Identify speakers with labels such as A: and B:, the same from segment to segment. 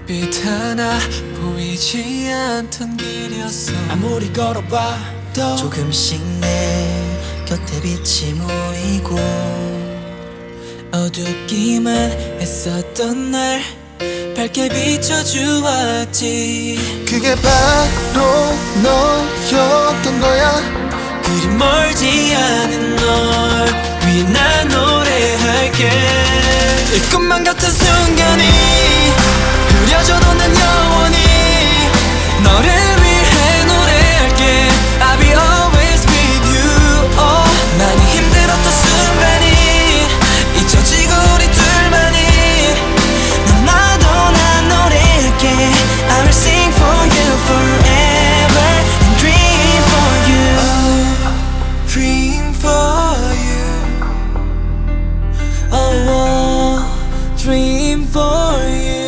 A: 빛 하나 보이지 않던 길이었어.
B: 아무리 걸어봐도
C: 조금씩 내 곁에 빛이 모이고 어둡기만 했었던 날 밝게 비춰주었지.
B: 그게 바로 너였던 거야.
C: 그리 멀지 않은 널 위해 난 노래할게. 이 꿈만 같은 순간이 흐려져도 난 영원히 너를 위해 노래할게. I'll be always with you. 많이 힘들었던 순간이 잊혀지고 우리 둘만이 나도 난 노래할게. I will sing for you forever and dream for you. Dream for you. Oh, dream for you.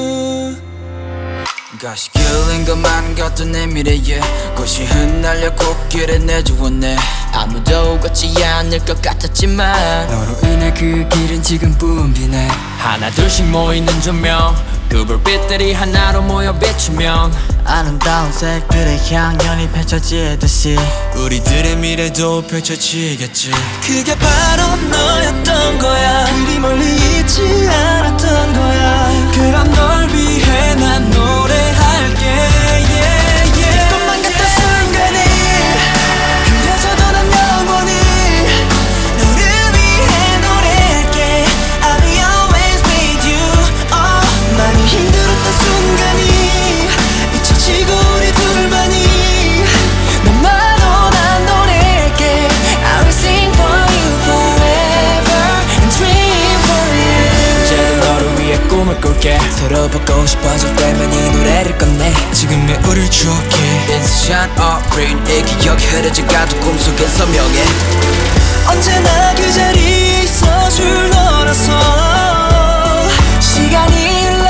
C: 가시길린 것만 같던 내 미래에 꽃이 흩날려 꽃길에 내주었네. 아무도 걷지 않을 것 같았지만 너로 인해 그 길은 지금 붐비네.
A: 하나 둘씩 모이는 조명, 그 불빛들이 하나로 모여 비추면
C: 아름다운 색들의 향연이 펼쳐지듯이
A: 우리들의 미래도 펼쳐지겠지.
C: 그게 바로 너였던 거야. 그리 멀리 있지 않았던 거야. 그런 널 위해 난 노래할게. yeah, yeah. 꿈만 같던 순간이 그려져도 난 영원히 너를 위해 노래할게. I'll be always with you. 많이 힘들었던 순간이 잊혀지고 우리 둘만이 너만도 난 노래할게. I will sing for you forever and dream for you.
A: 이제는 너를 위해 꿈을 꿀게.
C: 서로 보고 싶어질 때면 이 노래를 꺼내.
A: 지금의 우릴 추억해.
C: Sunshine or rain 이 기억이 흐려져가도 꿈속엔 선명해. 언제나 그 자리에 있어줄 너라서 시간이